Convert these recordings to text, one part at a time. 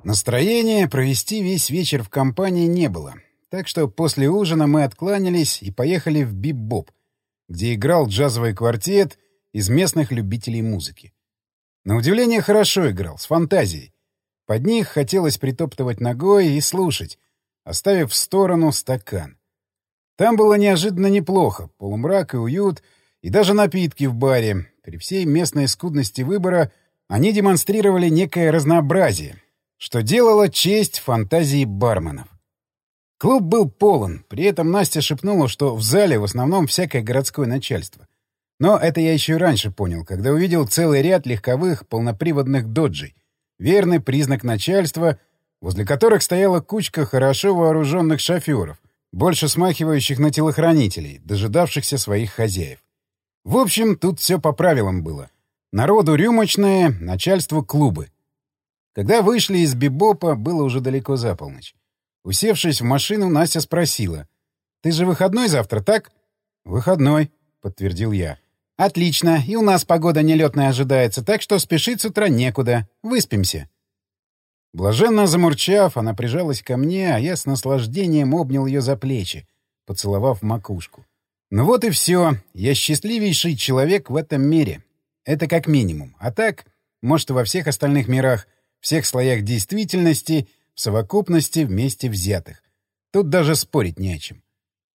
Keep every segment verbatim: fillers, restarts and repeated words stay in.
Настроения провести весь вечер в компании не было, так что после ужина мы откланялись и поехали в Бип-Боп, где играл джазовый квартет из местных любителей музыки. На удивление хорошо играл, с фантазией. Под них хотелось притоптывать ногой и слушать, оставив в сторону стакан. Там было неожиданно неплохо, полумрак и уют, и даже напитки в баре. При всей местной скудности выбора они демонстрировали некое разнообразие, что делало честь фантазии барменов. Клуб был полон, при этом Настя шепнула, что в зале в основном всякое городское начальство. Но это я еще и раньше понял, когда увидел целый ряд легковых полноприводных доджей. Верный признак начальства, возле которых стояла кучка хорошо вооруженных шоферов, больше смахивающих на телохранителей, дожидавшихся своих хозяев. В общем, тут все по правилам было. Народу рюмочное, начальству клубы. Когда вышли из Бибопа, было уже далеко за полночь. Усевшись в машину, Настя спросила. «Ты же выходной завтра, так?» «Выходной», — подтвердил я. «Отлично. И у нас погода нелетная ожидается, так что спешить с утра некуда. Выспимся». Блаженно замурчав, она прижалась ко мне, а я с наслаждением обнял ее за плечи, поцеловав макушку. «Ну вот и все. Я счастливейший человек в этом мире. Это как минимум. А так, может, и во всех остальных мирах, всех слоях действительности, в совокупности вместе взятых. Тут даже спорить не о чем».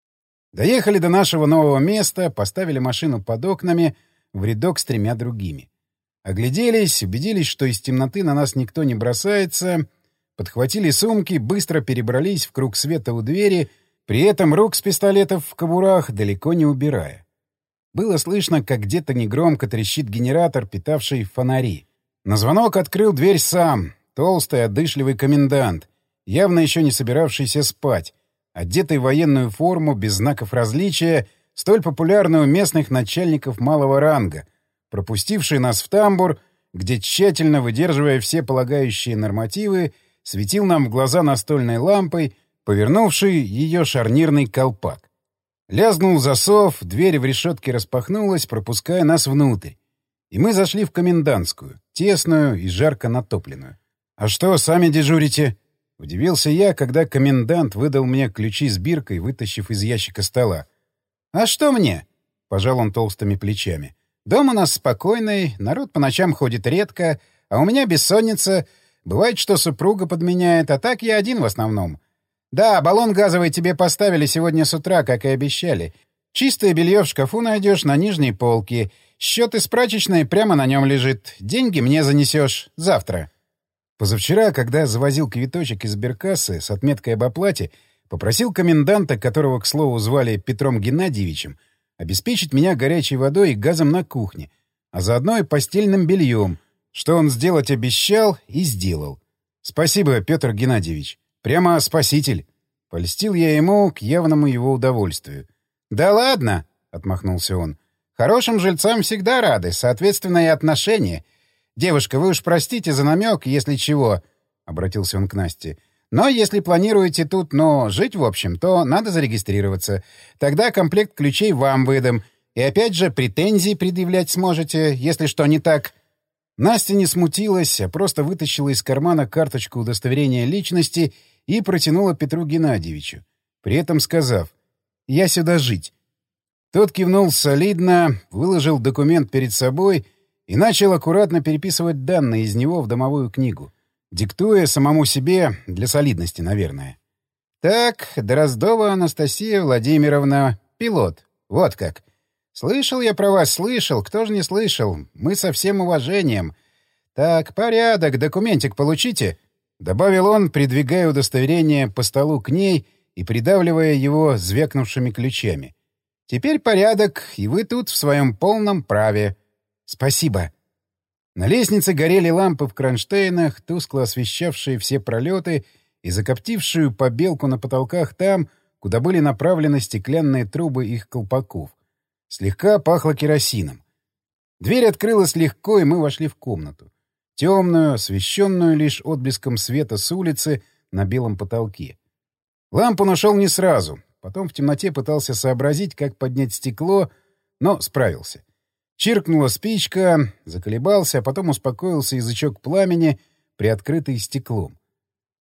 Доехали до нашего нового места, поставили машину под окнами в рядок с тремя другими. Огляделись, убедились, что из темноты на нас никто не бросается, подхватили сумки, быстро перебрались в круг света у двери, при этом рук с пистолетов в кобурах далеко не убирая. Было слышно, как где-то негромко трещит генератор, питавший фонари. На звонок открыл дверь сам, толстый, одышливый комендант, явно еще не собиравшийся спать, одетый в военную форму, без знаков различия, столь популярную у местных начальников малого ранга, пропустивший нас в тамбур, где, тщательно выдерживая все полагающие нормативы, светил нам в глаза настольной лампой, повернувший ее шарнирный колпак. Лязгнул засов, дверь в решетке распахнулась, пропуская нас внутрь. И мы зашли в комендантскую, тесную и жарко натопленную. «А что, сами дежурите?» — удивился я, когда комендант выдал мне ключи с биркой, вытащив из ящика стола. «А что мне?» — пожал он толстыми плечами. «Дом у нас спокойный, народ по ночам ходит редко, а у меня бессонница. Бывает, что супруга подменяет, а так я один в основном. Да, баллон газовый тебе поставили сегодня с утра, как и обещали. Чистое белье в шкафу найдешь на нижней полке. Счет из прачечной прямо на нем лежит. Деньги мне занесешь завтра». Позавчера, когда завозил квиточек из сберкассы с отметкой об оплате, попросил коменданта, которого, к слову, звали Петром Геннадьевичем, обеспечить меня горячей водой и газом на кухне, а заодно и постельным бельем, что он сделать обещал и сделал. Спасибо, Петр Геннадьевич. Прямо спаситель. Польстил я ему к явному его удовольствию. «Да ладно!» — отмахнулся он. «Хорошим жильцам всегда рады, соответственно, и отношения. Девушка, вы уж простите за намек, если чего», — обратился он к Насте. «Но если планируете тут, но жить, в общем, то надо зарегистрироваться. Тогда комплект ключей вам выдам. И опять же, претензии предъявлять сможете, если что не так». Настя не смутилась, а просто вытащила из кармана карточку удостоверения личности и протянула Петру Геннадьевичу, при этом сказав: «Я сюда жить». Тот кивнул солидно, выложил документ перед собой и начал аккуратно переписывать данные из него в домовую книгу, диктуя самому себе, для солидности, наверное. «Так, Дроздова Анастасия Владимировна, пилот. Вот как. Слышал я про вас, слышал. Кто же не слышал? Мы со всем уважением. Так, порядок, документик получите?» — добавил он, придвигая удостоверение по столу к ней и придавливая его звякнувшими ключами. «Теперь порядок, и вы тут в своем полном праве. Спасибо». На лестнице горели лампы в кронштейнах, тускло освещавшие все пролеты и закоптившую побелку на потолках там, куда были направлены стеклянные трубы их колпаков. Слегка пахло керосином. Дверь открылась легко, и мы вошли в комнату. Темную, освещенную лишь отблеском света с улицы на белом потолке. Лампу нашел не сразу. Потом в темноте пытался сообразить, как поднять стекло, но справился. Чиркнула спичка, заколебался, а потом успокоился язычок пламени, приоткрытый стеклом.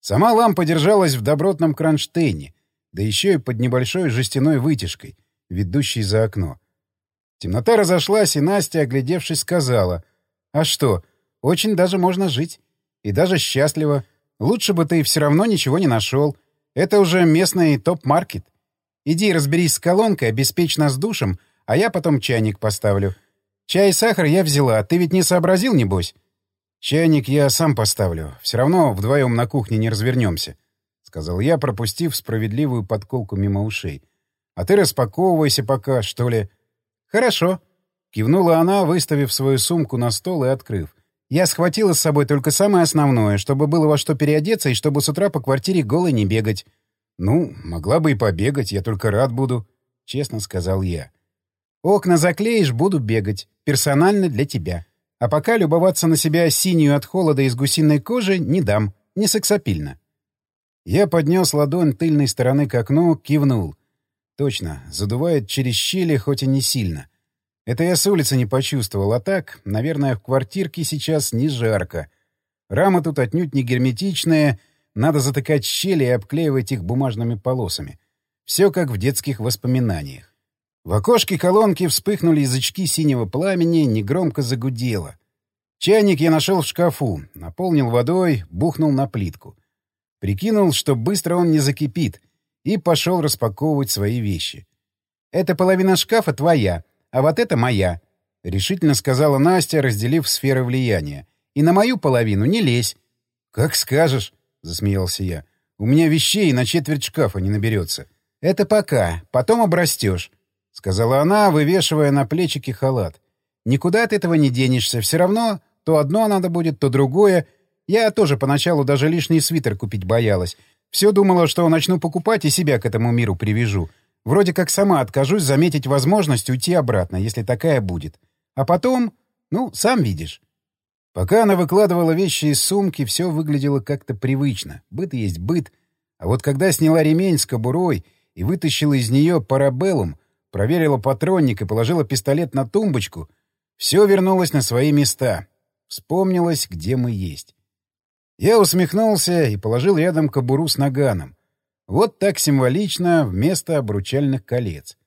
Сама лампа держалась в добротном кронштейне, да еще и под небольшой жестяной вытяжкой, ведущей за окно. Темнота разошлась, и Настя, оглядевшись, сказала: «А что, очень даже можно жить. И даже счастливо. Лучше бы ты все равно ничего не нашел. Это уже местный топ-маркет. Иди разберись с колонкой, обеспечь нас душем, а я потом чайник поставлю. Чай и сахар я взяла, ты ведь не сообразил, небось?» «Чайник я сам поставлю. Все равно вдвоем на кухне не развернемся», — сказал я, пропустив справедливую подколку мимо ушей. «А ты распаковывайся пока, что ли». «Хорошо», — кивнула она, выставив свою сумку на стол и открыв. «Я схватила с собой только самое основное, чтобы было во что переодеться и чтобы с утра по квартире голой не бегать». «Ну, могла бы и побегать, я только рад буду», — честно сказал я. «Окна заклеишь, буду бегать. Персонально для тебя. А пока любоваться на себя синюю от холода из гусиной кожи не дам. Не сексапильно». Я поднес ладонь тыльной стороны к окну, кивнул. Точно, задувает через щели, хоть и не сильно. Это я с улицы не почувствовал, а так, наверное, в квартирке сейчас не жарко. Рамы тут отнюдь не герметичные, надо затыкать щели и обклеивать их бумажными полосами. Все как в детских воспоминаниях. В окошке колонки вспыхнули язычки синего пламени, негромко загудело. Чайник я нашел в шкафу, наполнил водой, бухнул на плитку. Прикинул, что быстро он не закипит, и пошел распаковывать свои вещи. «Эта половина шкафа твоя, а вот это моя», — решительно сказала Настя, разделив сферы влияния. «И на мою половину не лезь». «Как скажешь», — засмеялся я. «У меня вещей на четверть шкафа не наберется». «Это пока, потом обрастешь», — сказала она, вывешивая на плечики халат. «Никуда от этого не денешься. Все равно то одно надо будет, то другое. Я тоже поначалу даже лишний свитер купить боялась. Все думала, что начну покупать и себя к этому миру привяжу. Вроде как сама откажусь заметить возможность уйти обратно, если такая будет. А потом... Ну, сам видишь». Пока она выкладывала вещи из сумки, все выглядело как-то привычно. Быт есть быт. А вот когда сняла ремень с кобурой и вытащила из нее парабеллум, проверила патронник и положила пистолет на тумбочку, все вернулось на свои места. Вспомнилось, где мы есть. Я усмехнулся и положил рядом кобуру с наганом. Вот так символично вместо обручальных колец.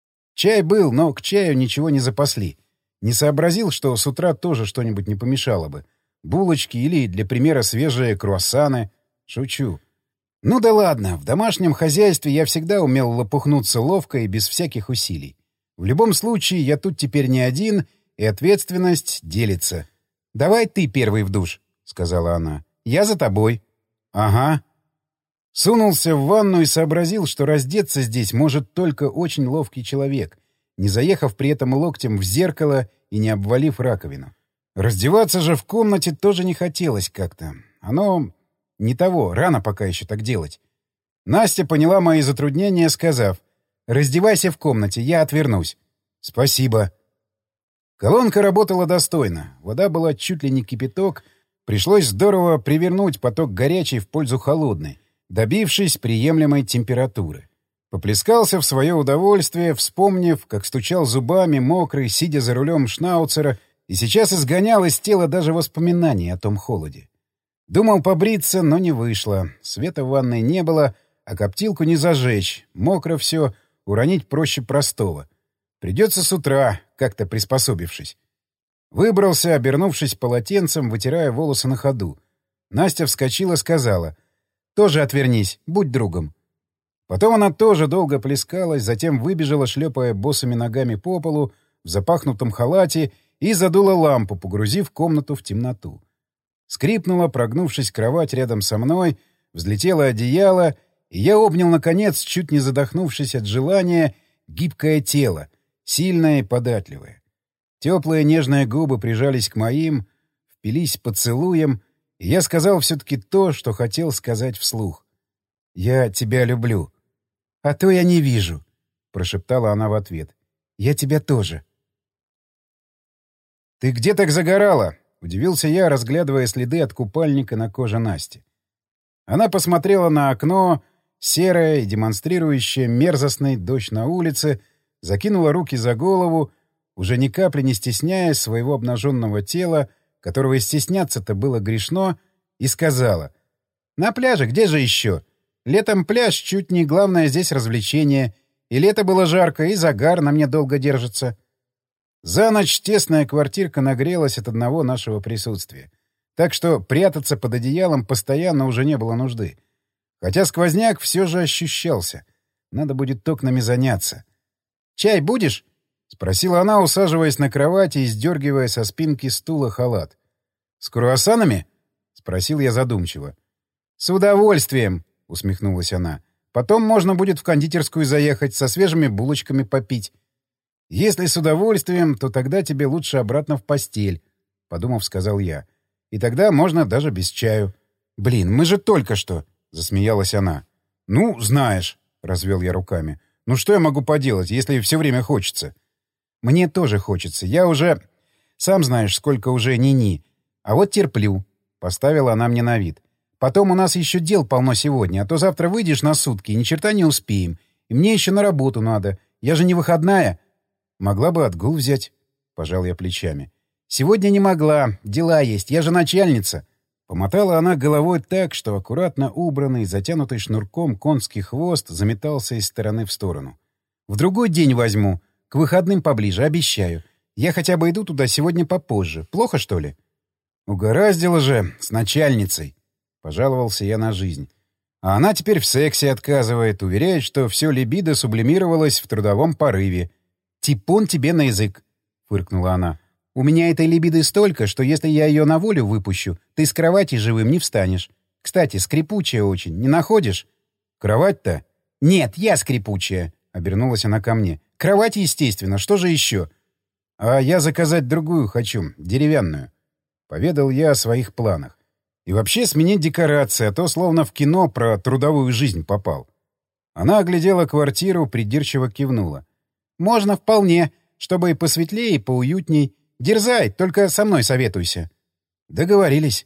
Чай был, но к чаю ничего не запасли. Не сообразил, что с утра тоже что-нибудь не помешало бы. Булочки или, для примера, свежие круассаны. Шучу. Ну да ладно, в домашнем хозяйстве я всегда умел лопухнуться ловко и без всяких усилий. В любом случае, я тут теперь не один, и ответственность делится. «Давай ты первый в душ», — сказала она. «Я за тобой». «Ага». Сунулся в ванну и сообразил, что раздеться здесь может только очень ловкий человек, не заехав при этом локтем в зеркало и не обвалив раковину. Раздеваться же в комнате тоже не хотелось как-то. Оно не того, рано пока еще так делать. Настя поняла мои затруднения, сказав: «Раздевайся в комнате, я отвернусь». «Спасибо». Колонка работала достойно. Вода была чуть ли не кипяток. Пришлось здорово привернуть поток горячей в пользу холодной, добившись приемлемой температуры. Поплескался в свое удовольствие, вспомнив, как стучал зубами, мокрый, сидя за рулем шнауцера, и сейчас изгонял из тела даже воспоминания о том холоде. Думал побриться, но не вышло. Света в ванной не было, а коптилку не зажечь. Мокро все, уронить проще простого. Придется с утра, как-то приспособившись. Выбрался, обернувшись полотенцем, вытирая волосы на ходу. Настя вскочила, сказала: «Тоже отвернись, будь другом». Потом она тоже долго плескалась, затем выбежала, шлепая босыми ногами по полу, в запахнутом халате, и задула лампу, погрузив комнату в темноту. Скрипнула, прогнувшись кровать рядом со мной, взлетело одеяло, и я обнял, наконец, чуть не задохнувшись от желания, гибкое тело, сильное и податливое. Теплые нежные губы прижались к моим, впились поцелуем, и я сказал все-таки то, что хотел сказать вслух. «Я тебя люблю». «А то я не вижу», — прошептала она в ответ. «Я тебя тоже». «Ты где так загорала?» — удивился я, разглядывая следы от купальника на коже Насти. Она посмотрела на окно, серое и демонстрирующее мерзостный дождь на улице, закинула руки за голову, уже ни капли не стесняясь своего обнаженного тела, которого и стесняться-то было грешно, и сказала: На пляже, где же еще? Летом пляж чуть не главное здесь развлечение. И лето было жарко, и загар на мне долго держится. За ночь тесная квартирка нагрелась от одного нашего присутствия. Так что прятаться под одеялом постоянно уже не было нужды. Хотя сквозняк все же ощущался. Надо будет окнами заняться. «Чай будешь?» — спросила она, усаживаясь на кровати и сдергивая со спинки стула халат. «С круассанами?» — спросил я задумчиво. «С удовольствием!» — усмехнулась она. «Потом можно будет в кондитерскую заехать, со свежими булочками попить». «Если с удовольствием, то тогда тебе лучше обратно в постель», — подумав, сказал я. «И тогда можно даже без чаю». «Блин, мы же только что...» — засмеялась она. «Ну, знаешь», — развел я руками. «Ну что я могу поделать, если все время хочется?» «Мне тоже хочется. Я уже... Сам знаешь, сколько уже ни-ни. А вот терплю», — поставила она мне на вид. «Потом у нас еще дел полно сегодня, а то завтра выйдешь на сутки, и ни черта не успеем. И мне еще на работу надо. Я же не выходная». «Могла бы отгул взять», — пожал я плечами. «Сегодня не могла. Дела есть. Я же начальница». Помотала она головой так, что аккуратно убранный, затянутый шнурком конский хвост заметался из стороны в сторону. «В другой день возьму. К выходным поближе, обещаю. Я хотя бы иду туда сегодня попозже. Плохо, что ли?» «Угораздило же с начальницей», — пожаловался я на жизнь. «А она теперь в сексе отказывает, уверяет, что все либидо сублимировалось в трудовом порыве». «Типун тебе на язык», — фыркнула она. «У меня этой либиды столько, что если я ее на волю выпущу, ты с кровати живым не встанешь. Кстати, скрипучая очень, не находишь?» «Кровать-то?» «Нет, я скрипучая», — обернулась она ко мне. «Кровать, естественно, что же еще?» «А я заказать другую хочу, деревянную». Поведал я о своих планах. «И вообще сменить декорации, а то словно в кино про трудовую жизнь попал». Она оглядела квартиру, придирчиво кивнула. «Можно вполне, чтобы и посветлее, и поуютней. Дерзай, только со мной советуйся». Договорились.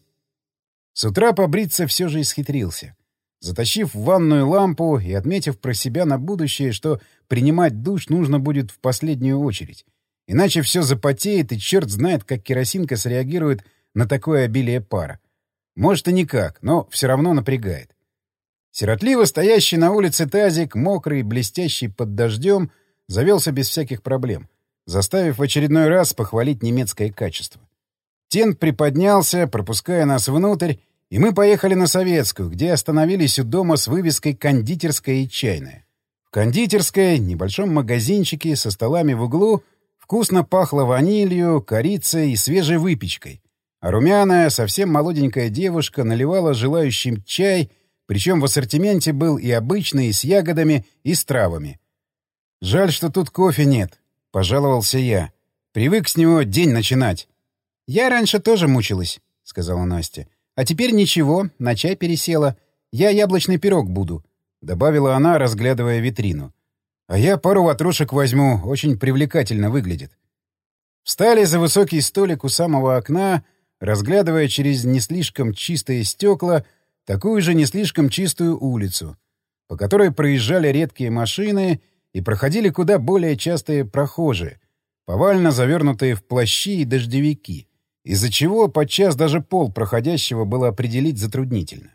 С утра побриться все же исхитрился. Затащив в ванную лампу и отметив про себя на будущее, что принимать душ нужно будет в последнюю очередь. Иначе все запотеет, и черт знает, как керосинка среагирует на такое обилие пара. Может и никак, но все равно напрягает. Сиротливо стоящий на улице тазик, мокрый и блестящий под дождем, завелся без всяких проблем, заставив в очередной раз похвалить немецкое качество. Тент приподнялся, пропуская нас внутрь, и мы поехали на Советскую, где остановились у дома с вывеской «Кондитерская и чайная». В кондитерской, небольшом магазинчике со столами в углу, вкусно пахло ванилью, корицей и свежей выпечкой, а румяная, совсем молоденькая девушка наливала желающим чай, причем в ассортименте был и обычный, и с ягодами, и с травами. «Жаль, что тут кофе нет», — пожаловался я. «Привык с него день начинать». «Я раньше тоже мучилась», — сказала Настя. «А теперь ничего, на чай пересела. Я яблочный пирог буду», — добавила она, разглядывая витрину. «А я пару ватрушек возьму, очень привлекательно выглядит». Встали за высокий столик у самого окна, разглядывая через не слишком чистые стекла такую же не слишком чистую улицу, по которой проезжали редкие машины и проходили куда более частые прохожие, повально завернутые в плащи и дождевики, из-за чего подчас даже пол проходящего было определить затруднительно.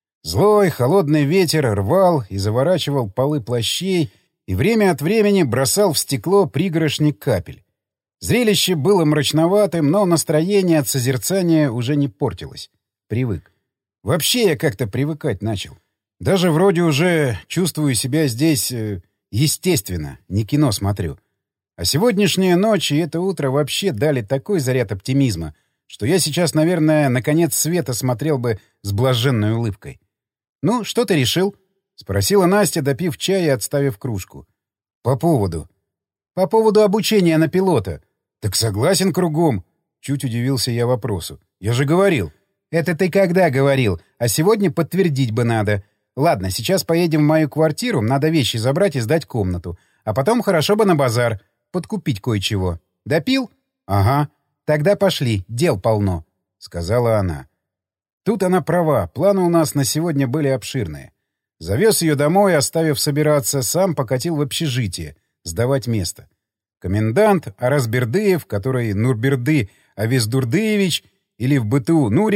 Злой, холодный ветер рвал и заворачивал полы плащей и время от времени бросал в стекло пригоршни капель. Зрелище было мрачноватым, но настроение от созерцания уже не портилось. Привык. Вообще я как-то привыкать начал. Даже вроде уже чувствую себя здесь э, естественно, не кино смотрю. А сегодняшняя ночь и это утро вообще дали такой заряд оптимизма, что я сейчас, наверное, на конец света смотрел бы с блаженной улыбкой. «Ну, что ты решил?» — спросила Настя, допив чая и отставив кружку. «По поводу». «По поводу обучения на пилота». «Так согласен кругом», — чуть удивился я вопросу. «Я же говорил». «Это ты когда говорил? А сегодня подтвердить бы надо. Ладно, сейчас поедем в мою квартиру, надо вещи забрать и сдать комнату. А потом хорошо бы на базар. Подкупить кое-чего. Допил?» «Ага. Тогда пошли, дел полно», — сказала она. Тут она права, планы у нас на сегодня были обширные. Завез ее домой, оставив собираться, сам покатил в общежитие, сдавать место. Комендант Аразбердыев, который Нурберды Авездурдыевич, или в быту Нурик,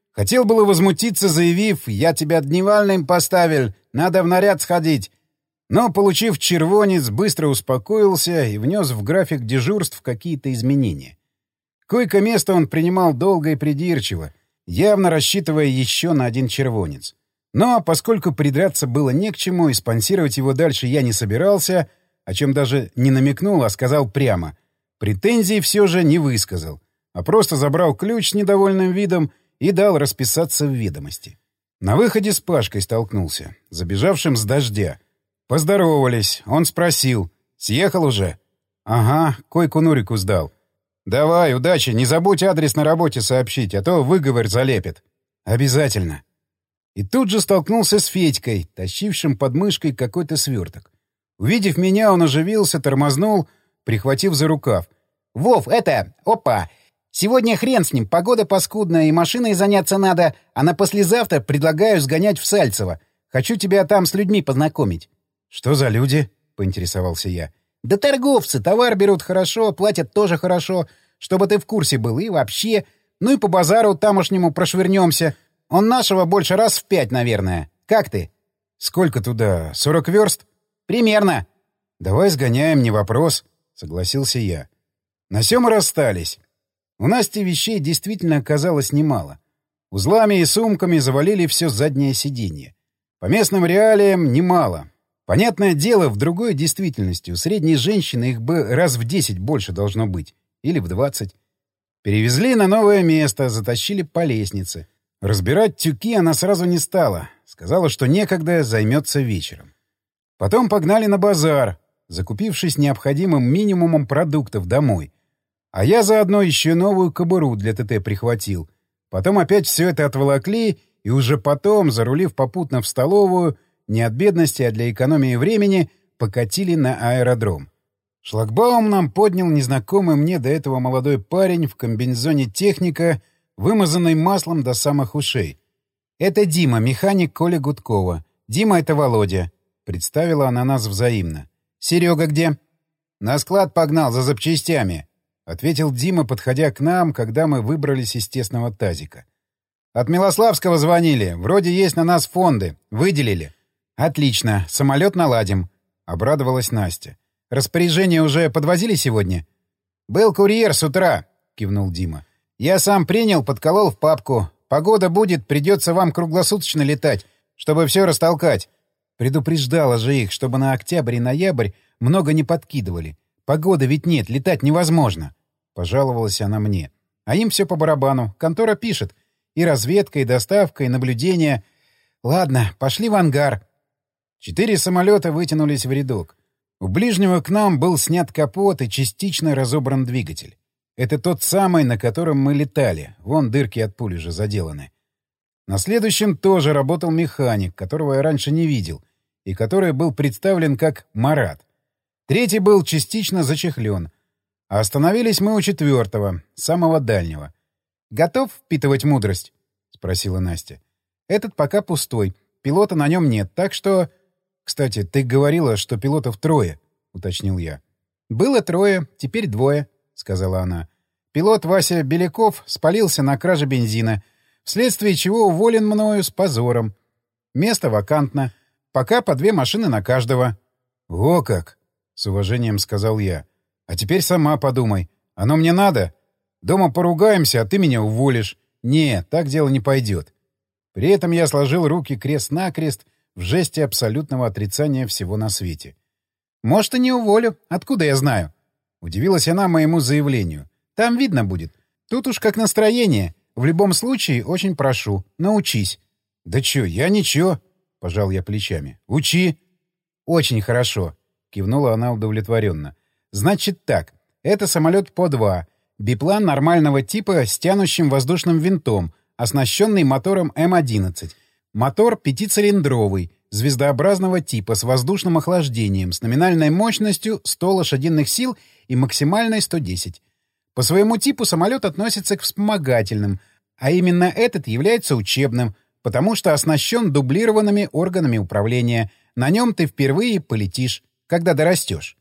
Хотел было возмутиться, заявив: «Я тебя дневальным поставил, надо в наряд сходить». Но, получив червонец, быстро успокоился и внес в график дежурств какие-то изменения. Койко-место он принимал долго и придирчиво, явно рассчитывая еще на один червонец. Но поскольку придраться было не к чему и спонсировать его дальше я не собирался, о чем даже не намекнул, а сказал прямо, претензий все же не высказал, а просто забрал ключ с недовольным видом и дал расписаться в ведомости. На выходе с Пашкой столкнулся, забежавшим с дождя. Поздоровались. Он спросил: «Съехал уже?» «Ага, койку Нурику сдал». «Давай, удачи, не забудь адрес на работе сообщить, а то выговор залепит». «Обязательно». И тут же столкнулся с Федькой, тащившим под мышкой какой-то сверток. Увидев меня, он оживился, тормознул, прихватив за рукав. «Вов, это... Опа! Сегодня хрен с ним, погода паскудная, и машиной заняться надо, а на послезавтра предлагаю сгонять в Сальцево. Хочу тебя там с людьми познакомить». «Что за люди?» — поинтересовался я. «Да торговцы, товар берут хорошо, платят тоже хорошо, чтобы ты в курсе был, и вообще... Ну и по базару тамошнему прошвырнемся. Он нашего больше раз в пять, наверное. Как ты?» «Сколько туда? Сорок верст?» «Примерно». «Давай сгоняем, не вопрос», — согласился я. На сём и расстались. У Насти вещей действительно оказалось немало. Узлами и сумками завалили все заднее сиденье. По местным реалиям немало. Понятное дело, в другой действительности у средней женщины их бы раз в десять больше должно быть. Или в двадцать. Перевезли на новое место, затащили по лестнице. Разбирать тюки она сразу не стала. Сказала, что некогда, займется вечером. Потом погнали на базар, закупившись необходимым минимумом продуктов домой. А я заодно еще новую кобуру для ТТ прихватил. Потом опять все это отволокли, и уже потом, зарулив попутно в столовую, не от бедности, а для экономии времени, покатили на аэродром. Шлагбаум нам поднял незнакомый мне до этого молодой парень в комбинезоне техника, вымазанный маслом до самых ушей. «Это Дима, механик Коли Гудкова. Дима — это Володя», — представила она нас взаимно. «Серега где?» «На склад погнал за запчастями», — ответил Дима, подходя к нам, когда мы выбрались из тесного тазика. «От Милославского звонили. Вроде есть на нас фонды. Выделили». «Отлично. Самолет наладим», — обрадовалась Настя. «Распоряжение уже подвозили сегодня?» «Был курьер с утра», — кивнул Дима. «Я сам принял, подколол в папку. Погода будет, придется вам круглосуточно летать, чтобы все растолкать». Предупреждала же их, чтобы на октябрь и ноябрь много не подкидывали. Погоды ведь нет, летать невозможно. Пожаловалась она мне. А им все по барабану. Контора пишет. И разведка, и доставка, и наблюдение. Ладно, пошли в ангар. Четыре самолета вытянулись в рядок. У ближнего к нам был снят капот и частично разобран двигатель. Это тот самый, на котором мы летали. Вон дырки от пули же заделаны. На следующем тоже работал механик, которого я раньше не видел, и который был представлен как Марат. Третий был частично зачехлен. А остановились мы у четвертого, самого дальнего. «Готов впитывать мудрость?» — спросила Настя. «Этот пока пустой. Пилота на нем нет, так что...» «Кстати, ты говорила, что пилотов трое», — уточнил я. «Было трое, теперь двое», — сказала она. «Пилот Вася Беляков спалился на краже бензина, вследствие чего уволен мною с позором. Место вакантно. Пока по две машины на каждого». «Во как!» — с уважением сказал я. «А теперь сама подумай. Оно мне надо? Дома поругаемся, а ты меня уволишь. Не, так дело не пойдет». При этом я сложил руки крест-накрест в жесте абсолютного отрицания всего на свете. «Может, и не уволю. Откуда я знаю?» Удивилась она моему заявлению. «Там видно будет. Тут уж как настроение. В любом случае, очень прошу, научись». «Да чё, я ничего», — пожал я плечами. «Учи». «Очень хорошо», — кивнула она удовлетворенно. «Значит так. Это самолет По два. Биплан нормального типа с тянущим воздушным винтом, оснащенный мотором Эм одиннадцать. Мотор пятицилиндровый, звездообразного типа с воздушным охлаждением, с номинальной мощностью сто лошадиных сил и максимальной сто десять. По своему типу самолет относится к вспомогательным, а именно этот является учебным, потому что оснащен дублированными органами управления. На нем ты впервые полетишь, когда дорастешь.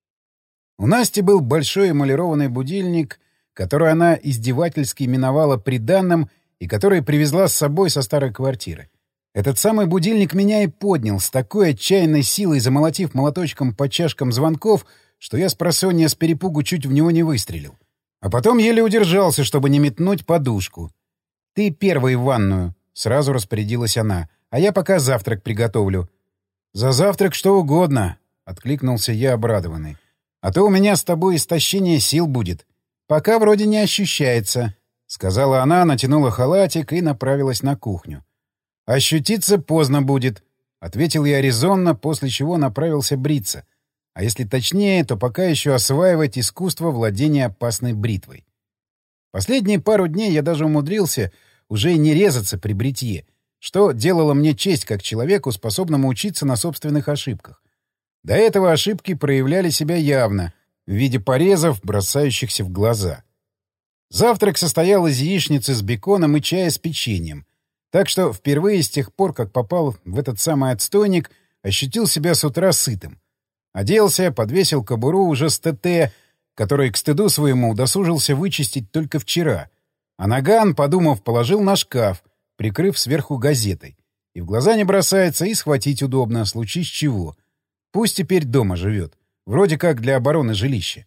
У Насти был большой эмалированный будильник, который она издевательски именовала приданным и который привезла с собой со старой квартиры. Этот самый будильник меня и поднял с такой отчаянной силой, замолотив молоточком по чашкам звонков, что я с просонья с перепугу чуть в него не выстрелил. А потом еле удержался, чтобы не метнуть подушку. «Ты первый в ванную», — сразу распорядилась она, — «а я пока завтрак приготовлю». «За завтрак что угодно», — откликнулся я обрадованный. «А то у меня с тобой истощение сил будет. Пока вроде не ощущается», — сказала она, натянула халатик и направилась на кухню. «Ощутиться поздно будет», — ответил я резонно, после чего направился бриться. А если точнее, то пока еще осваивать искусство владения опасной бритвой. Последние пару дней я даже умудрился уже и не резаться при бритье, что делало мне честь как человеку, способному учиться на собственных ошибках. До этого ошибки проявляли себя явно, в виде порезов, бросающихся в глаза. Завтрак состоял из яичницы с беконом и чая с печеньем. Так что впервые с тех пор, как попал в этот самый отстойник, ощутил себя с утра сытым. Оделся, подвесил кобуру уже с ТТ, который к стыду своему удосужился вычистить только вчера. А наган, подумав, положил на шкаф, прикрыв сверху газетой. И в глаза не бросается, и схватить удобно, случись чего. Пусть теперь дома живет. Вроде как для обороны жилища.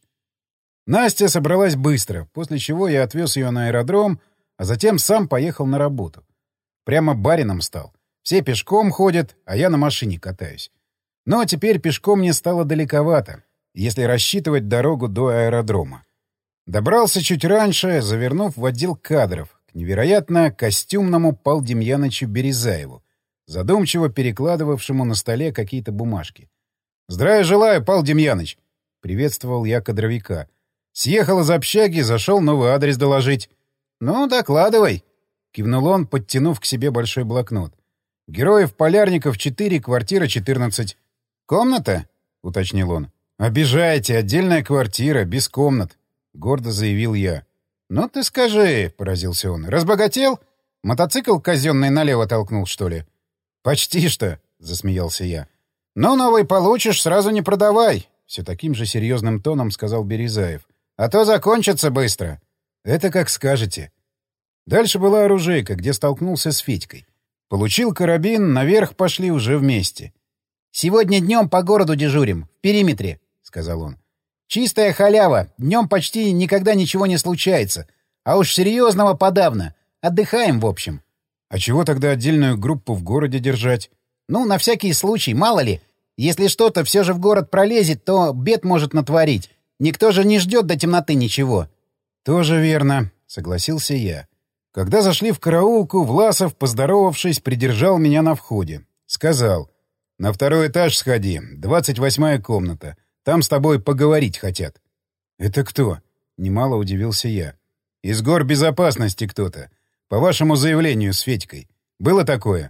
Настя собралась быстро, после чего я отвез ее на аэродром, а затем сам поехал на работу. Прямо барином стал. Все пешком ходят, а я на машине катаюсь. Но теперь пешком мне стало далековато, если рассчитывать дорогу до аэродрома. Добрался чуть раньше, завернув в отдел кадров, к невероятно костюмному Пал Демьянычу Березаеву, задумчиво перекладывавшему на столе какие-то бумажки. «Здравия желаю, Пал Демьяныч!» — приветствовал я кадровика. «Съехал из общаги, зашел новый адрес доложить». «Ну, докладывай!» — кивнул он, подтянув к себе большой блокнот. «Героев Полярников четыре, квартира четырнадцать». «Комната?» — уточнил он. «Обижаете, отдельная квартира, без комнат», — гордо заявил я. «Ну ты скажи», — поразился он, — «разбогател? Мотоцикл казенный налево толкнул, что ли?» «Почти что», — засмеялся я. «Ну, новый получишь, сразу не продавай», — все таким же серьезным тоном сказал Березаев. «А то закончится быстро». «Это как скажете». Дальше была оружейка, где столкнулся с Федькой. Получил карабин, наверх пошли уже вместе. «Сегодня днем по городу дежурим, в периметре», — сказал он. «Чистая халява, днем почти никогда ничего не случается. А уж серьезного подавно. Отдыхаем, в общем». «А чего тогда отдельную группу в городе держать?» «Ну, на всякий случай, мало ли. Если что-то все же в город пролезет, то бед может натворить. Никто же не ждет до темноты ничего». «Тоже верно», — согласился я. Когда зашли в караулку, Власов, поздоровавшись, придержал меня на входе. Сказал: «На второй этаж сходи, двадцать восьмая комната. Там с тобой поговорить хотят». «Это кто?» — немало удивился я. «Из горбезопасности кто-то. По вашему заявлению с Федькой. Было такое?»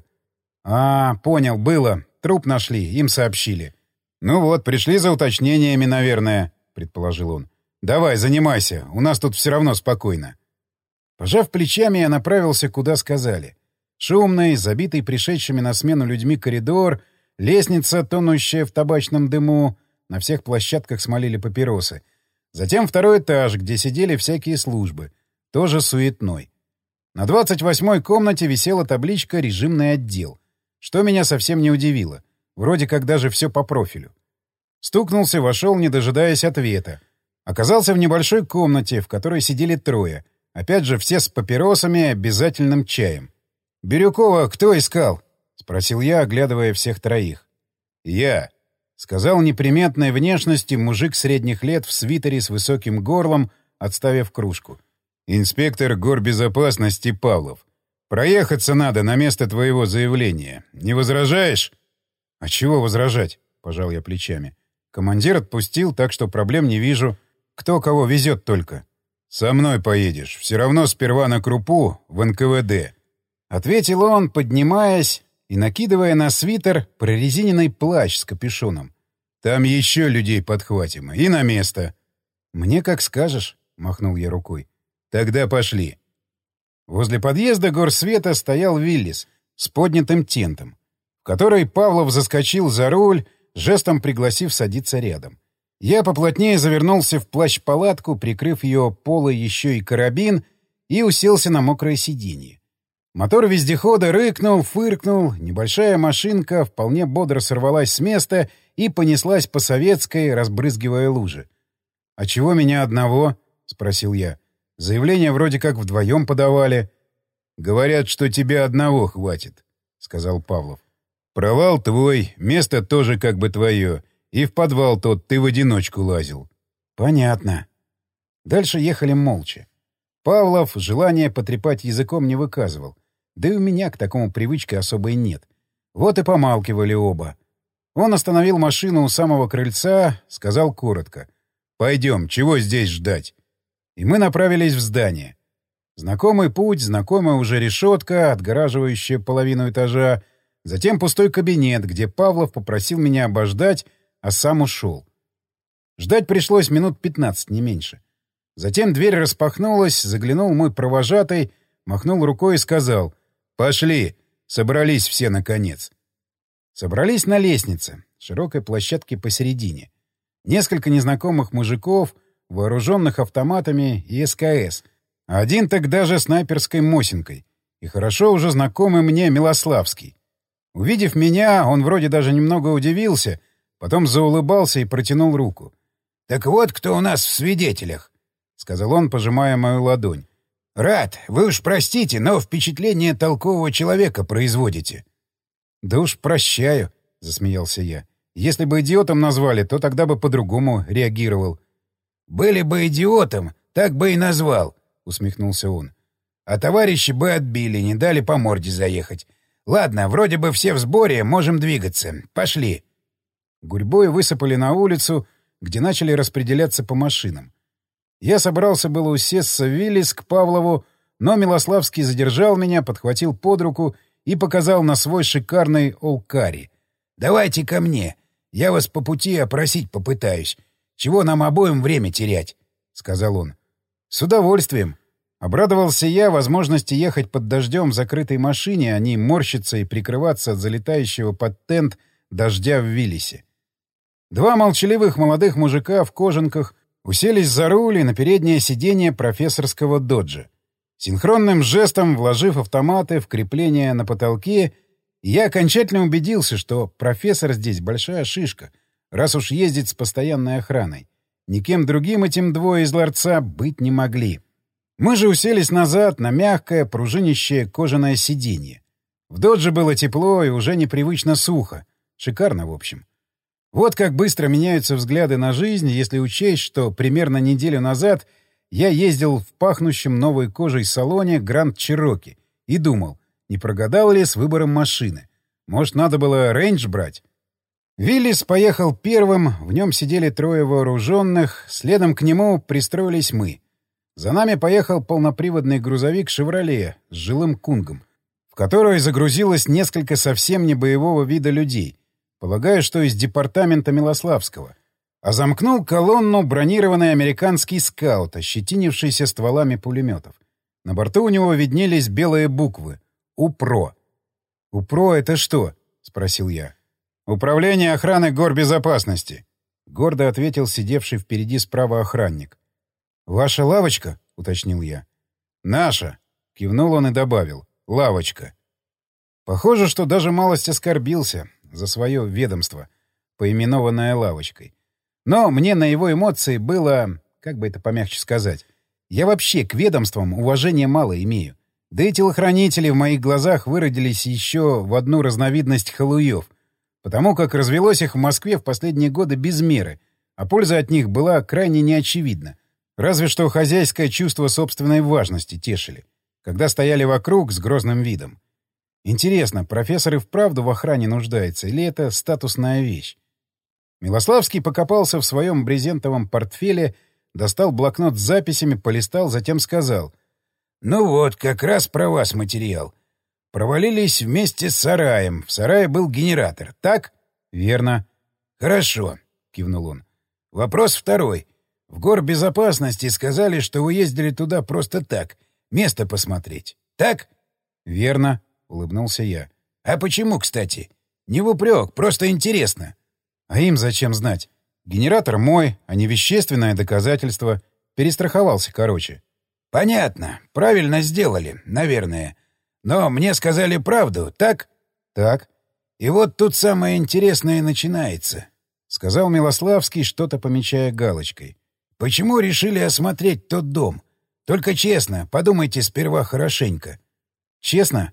«А, понял, было. Труп нашли, им сообщили». «Ну вот, пришли за уточнениями, наверное», — предположил он. «Давай, занимайся, у нас тут все равно спокойно». Пожав плечами, я направился, куда сказали. Шумный, забитый пришедшими на смену людьми коридор, лестница, тонущая в табачном дыму, на всех площадках смолили папиросы. Затем второй этаж, где сидели всякие службы, тоже суетной. На двадцать восьмой комнате висела табличка «Режимный отдел», что меня совсем не удивило. Вроде как даже все по профилю. Стукнулся, вошел, не дожидаясь ответа. Оказался в небольшой комнате, в которой сидели трое. Опять же, все с папиросами и обязательным чаем. «Бирюкова кто искал?» — спросил я, оглядывая всех троих. «Я», — сказал неприметной внешности мужик средних лет в свитере с высоким горлом, отставив кружку. «Инспектор горбезопасности Павлов. Проехаться надо на место твоего заявления. Не возражаешь?» «А чего возражать?» — пожал я плечами. «Командир отпустил, так что проблем не вижу. Кто кого везет только». «Со мной поедешь. Все равно сперва на крупу в эн ка вэ дэ», — ответил он, поднимаясь и накидывая на свитер прорезиненный плащ с капюшоном. «Там еще людей подхватим. И на место». «Мне как скажешь», — махнул я рукой. «Тогда пошли». Возле подъезда горсвета стоял Виллис с поднятым тентом, в который Павлов заскочил за руль, жестом пригласив садиться рядом. Я поплотнее завернулся в плащ-палатку, прикрыв ее полой еще и карабин, и уселся на мокрое сиденье. Мотор вездехода рыкнул, фыркнул, небольшая машинка вполне бодро сорвалась с места и понеслась по Советской, разбрызгивая лужи. «А чего меня одного?» — спросил я. «Заявление вроде как вдвоем подавали». «Говорят, что тебя одного хватит», — сказал Павлов. «Провал твой, место тоже как бы твое, и в подвал тот ты в одиночку лазил». «Понятно». Дальше ехали молча. Павлов желания потрепать языком не выказывал. Да и у меня к такому привычки особой нет. Вот и помалкивали оба. Он остановил машину у самого крыльца, сказал коротко. «Пойдем, чего здесь ждать?» И мы направились в здание. Знакомый путь, знакомая уже решетка, отгораживающая половину этажа, затем пустой кабинет, где Павлов попросил меня обождать, а сам ушел. Ждать пришлось минут пятнадцать, не меньше. Затем дверь распахнулась, заглянул мой провожатый, махнул рукой и сказал: «Пошли, собрались все наконец». Собрались на лестнице, широкой площадке посередине. Несколько незнакомых мужиков, вооруженных автоматами и СКС. Один так даже снайперской Мосинкой. И хорошо уже знакомый мне Милославский. Увидев меня, он вроде даже немного удивился, потом заулыбался и протянул руку. «Так вот кто у нас в свидетелях», — сказал он, пожимая мою ладонь. «Рад, вы уж простите, но впечатление толкового человека производите». «Да уж прощаю», — засмеялся я. «Если бы идиотом назвали, то тогда бы по-другому реагировал». «Были бы идиотом, так бы и назвал», — усмехнулся он. «А товарищи бы отбили, не дали по морде заехать. Ладно, вроде бы все в сборе, можем двигаться. Пошли». Гурьбой высыпали на улицу, где начали распределяться по машинам. Я собрался было усесться в Виллис к Павлову, но Милославский задержал меня, подхватил под руку и показал на свой шикарный Олкари. «Давайте ко мне. Я вас по пути опросить попытаюсь. Чего нам обоим время терять?» — сказал он. «С удовольствием». Обрадовался я возможности ехать под дождем в закрытой машине, а не морщиться и прикрываться от залетающего под тент дождя в Виллисе. Два молчаливых молодых мужика в кожанках уселись за руль и на переднее сиденье профессорского доджа. Синхронным жестом, вложив автоматы в крепление на потолке, я окончательно убедился, что профессор здесь большая шишка, раз уж ездит с постоянной охраной. Никем другим этим двое из ларца быть не могли. Мы же уселись назад на мягкое, пружинищее кожаное сиденье. В додже было тепло и уже непривычно сухо. Шикарно, в общем. Вот как быстро меняются взгляды на жизнь, если учесть, что примерно неделю назад я ездил в пахнущем новой кожей салоне Гранд Чироки и думал, не прогадал ли с выбором машины. Может, надо было рейндж брать? Виллис поехал первым, в нем сидели трое вооруженных, следом к нему пристроились мы. За нами поехал полноприводный грузовик «Шевроле» с жилым кунгом, в который загрузилось несколько совсем не боевого вида людей, полагаю, что из департамента Милославского. А замкнул колонну бронированный американский скаут, ощетинившийся стволами пулеметов. На борту у него виднелись белые буквы «УПРО». «УПРО — это что?» — спросил я. «Управление охраны горбезопасности», — гордо ответил сидевший впереди справа охранник. «Ваша лавочка?» — уточнил я. «Наша», — кивнул он и добавил. «Лавочка». Похоже, что даже малость оскорбился за свое ведомство, поименованное лавочкой. Но мне на его эмоции было, как бы это помягче сказать, я вообще к ведомствам уважения мало имею. Да и телохранители в моих глазах выродились еще в одну разновидность халуев, потому как развелось их в Москве в последние годы без меры, а польза от них была крайне неочевидна. Разве что хозяйское чувство собственной важности тешили, когда стояли вокруг с грозным видом. Интересно, профессор и вправду в охране нуждается, или это статусная вещь? Милославский покопался в своем брезентовом портфеле, достал блокнот с записями, полистал, затем сказал. «Ну вот, как раз про вас материал. Провалились вместе с сараем. В сарае был генератор, так?» «Верно». «Хорошо», — кивнул он. «Вопрос второй. В горбезопасности сказали, что вы ездили туда просто так, место посмотреть. Так?» «Верно», — улыбнулся я. «А почему, кстати? Не в упрек, просто интересно». «А им зачем знать? Генератор мой, а не вещественное доказательство. Перестраховался, короче». «Понятно. Правильно сделали, наверное. Но мне сказали правду, так? Так. И вот тут самое интересное начинается, — сказал Милославский, что-то помечая галочкой. Почему решили осмотреть тот дом? Только честно, подумайте сперва хорошенько. Честно?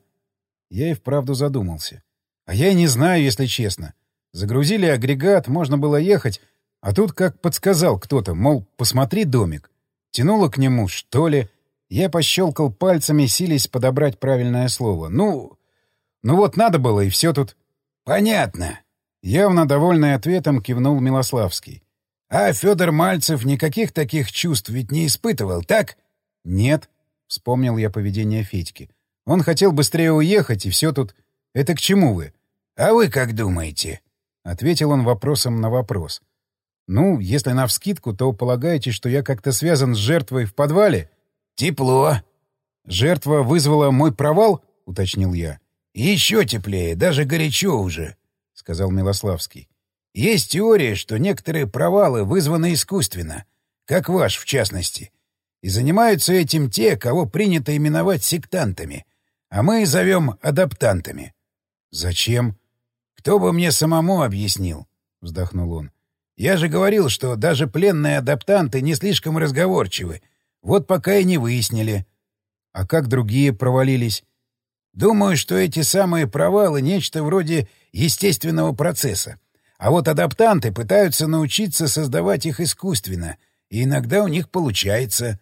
Я и вправду задумался. А я и не знаю, если честно. Загрузили агрегат, можно было ехать, а тут как подсказал кто-то, мол, посмотри домик. Тянуло к нему, что ли? Я пощелкал пальцами, силясь подобрать правильное слово. Ну... Ну вот надо было, и все тут... Понятно. Явно довольный ответом кивнул Милославский. А Федор Мальцев никаких таких чувств ведь не испытывал, так? Нет. Вспомнил я поведение Федьки. Он хотел быстрее уехать, и все тут... Это к чему вы? А вы как думаете? Ответил он вопросом на вопрос. Ну, если навскидку, то полагаете, что я как-то связан с жертвой в подвале? Тепло. Жертва вызвала мой провал? Уточнил я. Еще теплее, даже горячо уже, — сказал Милославский. Есть теория, что некоторые провалы вызваны искусственно, как ваш в частности. И занимаются этим те, кого принято именовать сектантами, а мы зовем адаптантами. Зачем? Кто бы мне самому объяснил, — вздохнул он. Я же говорил, что даже пленные адаптанты не слишком разговорчивы. Вот пока и не выяснили. А как другие провалились? Думаю, что эти самые провалы — нечто вроде естественного процесса. А вот адаптанты пытаются научиться создавать их искусственно, и иногда у них получается.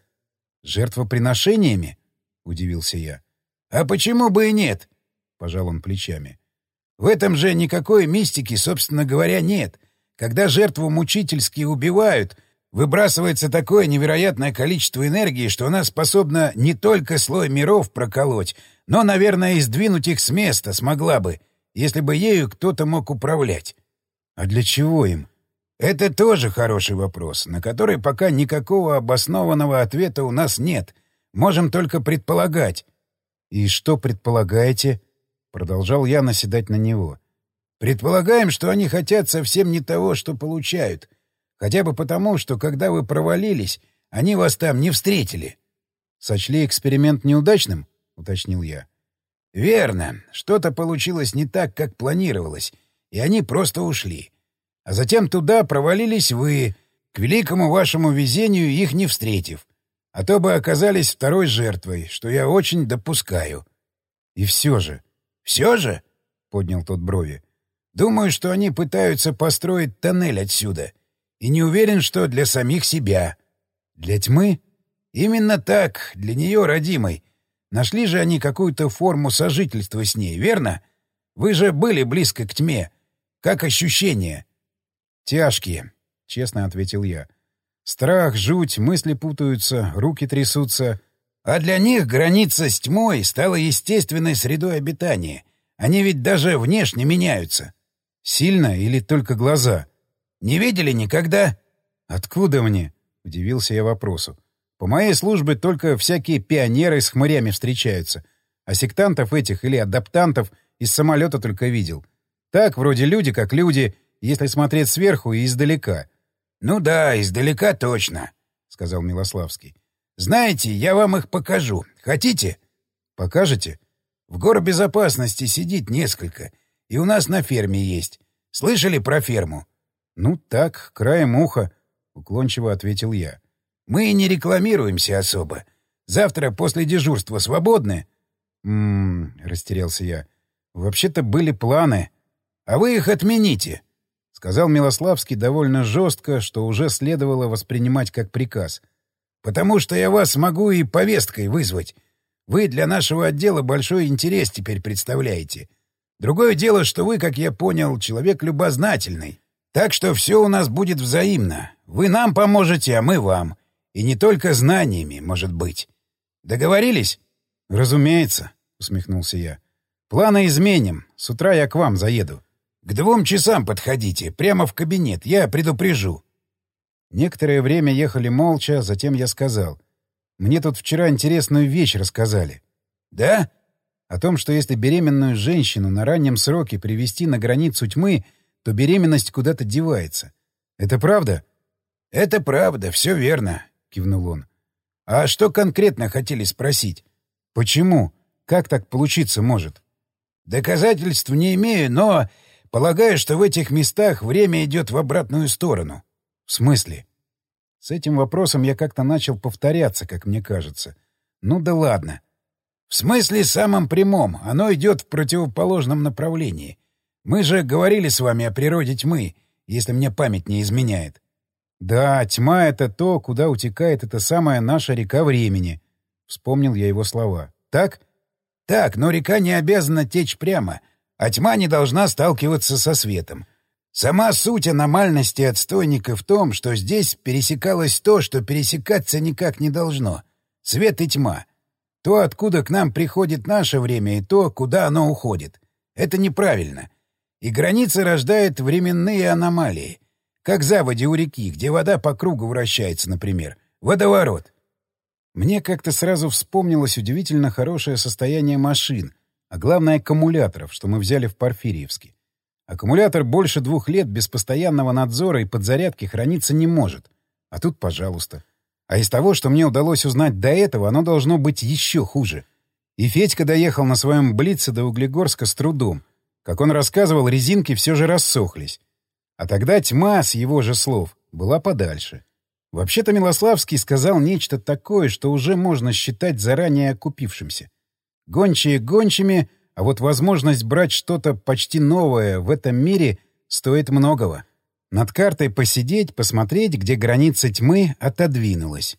«Жертвоприношениями?» — удивился я. «А почему бы и нет?» — пожал он плечами. «В этом же никакой мистики, собственно говоря, нет. Когда жертву мучительски убивают, выбрасывается такое невероятное количество энергии, что она способна не только слой миров проколоть, но, наверное, и сдвинуть их с места смогла бы, если бы ею кто-то мог управлять. А для чего им? Это тоже хороший вопрос, на который пока никакого обоснованного ответа у нас нет. Можем только предполагать. И что предполагаете? Продолжал я наседать на него. Предполагаем, что они хотят совсем не того, что получают. Хотя бы потому, что когда вы провалились, они вас там не встретили. Сочли эксперимент неудачным? — уточнил я. «Верно. Что-то получилось не так, как планировалось, и они просто ушли. А затем туда провалились вы, к великому вашему везению их не встретив. А то бы оказались второй жертвой, что я очень допускаю». «И все же...» «Все же?» — поднял тот брови. «Думаю, что они пытаются построить тоннель отсюда. И не уверен, что для самих себя». «Для тьмы?» «Именно так, для нее, родимой. Нашли же они какую-то форму сожительства с ней, верно? Вы же были близко к тьме. Как ощущения?» «Тяжкие», — честно ответил я. «Страх, жуть, мысли путаются, руки трясутся». «А для них граница с тьмой стала естественной средой обитания. Они ведь даже внешне меняются». «Сильно или только глаза?» «Не видели никогда?» «Откуда мне?» — удивился я вопросу. «По моей службе только всякие пионеры с хмырями встречаются, а сектантов этих или адаптантов из самолета только видел. Так, вроде люди как люди, если смотреть сверху и издалека». «Ну да, издалека точно», — сказал Милославский. «Знаете, я вам их покажу. Хотите?» «Покажете?» «В горбезопасности сидит несколько, и у нас на ферме есть. Слышали про ферму?» «Ну так, краем уха», — уклончиво ответил я. «Мы и не рекламируемся особо. Завтра после дежурства свободны?» «М-м-м», растерялся я. «Вообще-то были планы». «А вы их отмените», — сказал Милославский довольно жестко, что уже следовало воспринимать как приказ. «Потому что я вас могу и повесткой вызвать. Вы для нашего отдела большой интерес теперь представляете. Другое дело, что вы, как я понял, человек любознательный. Так что все у нас будет взаимно. Вы нам поможете, а мы вам. И не только знаниями, может быть. Договорились?» «Разумеется», — усмехнулся я. «Планы изменим. С утра я к вам заеду». «К двум часам подходите, прямо в кабинет, я предупрежу». Некоторое время ехали молча, затем я сказал. «Мне тут вчера интересную вещь рассказали». «Да?» «О том, что если беременную женщину на раннем сроке привести на границу тьмы, то беременность куда-то девается. Это правда?» «Это правда, все верно», — кивнул он. «А что конкретно хотели спросить?» «Почему? Как так получиться может? Доказательств не имею, но полагаю, что в этих местах время идет в обратную сторону. В смысле? С этим вопросом я как-то начал повторяться, как мне кажется. Ну да ладно. В смысле самом прямом. Оно идет в противоположном направлении. Мы же говорили с вами о природе тьмы, если мне память не изменяет. Да, тьма — это то, куда утекает эта самая наша река времени. Вспомнил я его слова. Так? Так, но река не обязана течь прямо, а тьма не должна сталкиваться со светом. Сама суть аномальности отстойника в том, что здесь пересекалось то, что пересекаться никак не должно. Свет и тьма. То, откуда к нам приходит наше время, и то, куда оно уходит. Это неправильно. И граница рождает временные аномалии. Как заводи у реки, где вода по кругу вращается, например. Водоворот. Мне как-то сразу вспомнилось удивительно хорошее состояние машин, а главное — аккумуляторов, что мы взяли в Порфирьевске. Аккумулятор больше двух лет без постоянного надзора и подзарядки храниться не может. А тут, пожалуйста. А из того, что мне удалось узнать до этого, оно должно быть еще хуже. И Федька доехал на своем Блице до Углегорска с трудом. Как он рассказывал, резинки все же рассохлись. А тогда тьма, с его же слов, была подальше. Вообще-то Милославский сказал нечто такое, что уже можно считать заранее окупившимся. Гончие гончими, а вот возможность брать что-то почти новое в этом мире стоит многого. Над картой посидеть, посмотреть, где граница тьмы отодвинулась.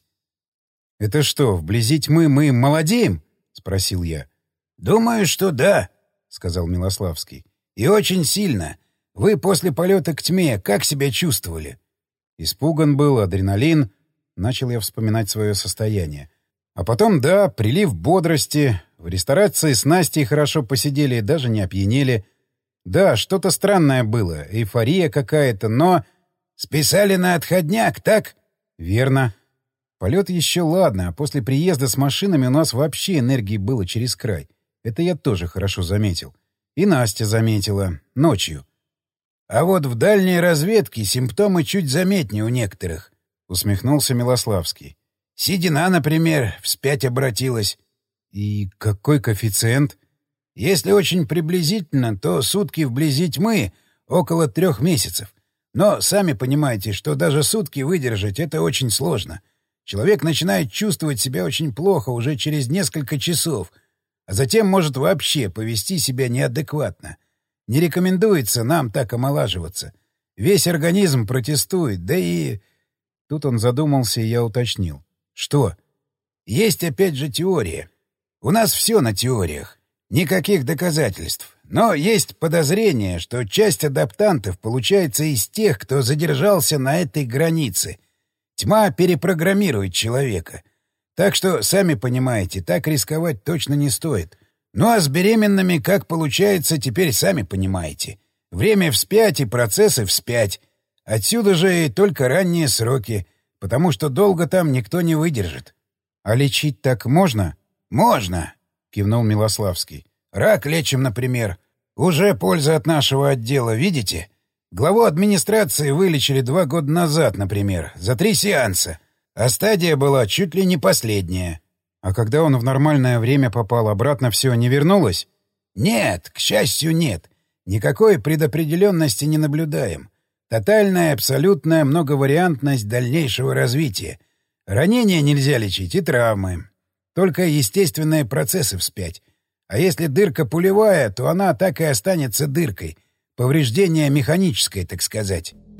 «Это что, вблизи тьмы мы молодеем?» — спросил я. «Думаю, что да», — сказал Милославский. «И очень сильно. Вы после полета к тьме как себя чувствовали?» Испуган был, адреналин. Начал я вспоминать свое состояние. А потом, да, прилив бодрости. В ресторации с Настей хорошо посидели и даже не опьянели. Да, что-то странное было, эйфория какая-то, но... «Списали на отходняк, так?» «Верно. Полет еще ладно, а после приезда с машинами у нас вообще энергии было через край. Это я тоже хорошо заметил. И Настя заметила. Ночью. А вот в дальней разведке симптомы чуть заметнее у некоторых», — усмехнулся Милославский. «Седина, например, вспять обратилась». «И какой коэффициент?» «Если очень приблизительно, то сутки вблизи тьмы около трех месяцев. Но сами понимаете, что даже сутки выдержать — это очень сложно. Человек начинает чувствовать себя очень плохо уже через несколько часов, а затем может вообще повести себя неадекватно. Не рекомендуется нам так омолаживаться. Весь организм протестует, да и...» Тут он задумался, и я уточнил. «Что?» «Есть опять же теория. У нас все на теориях. Никаких доказательств. Но есть подозрение, что часть адаптантов получается из тех, кто задержался на этой границе. Тьма перепрограммирует человека. Так что, сами понимаете, так рисковать точно не стоит. Ну а с беременными, как получается, теперь сами понимаете. Время вспять и процессы вспять. Отсюда же и только ранние сроки, потому что долго там никто не выдержит». «А лечить так можно?» «Можно», — кивнул Милославский. «Рак лечим, например. Уже польза от нашего отдела, видите? Главу администрации вылечили два года назад, например, за три сеанса. А стадия была чуть ли не последняя». «А когда он в нормальное время попал, обратно все не вернулось?» «Нет, к счастью, нет. Никакой предопределенности не наблюдаем. Тотальная, абсолютная многовариантность дальнейшего развития. Ранения нельзя лечить и травмы. Только естественные процессы вспять. А если дырка пулевая, то она так и останется дыркой. Повреждение механическое, так сказать».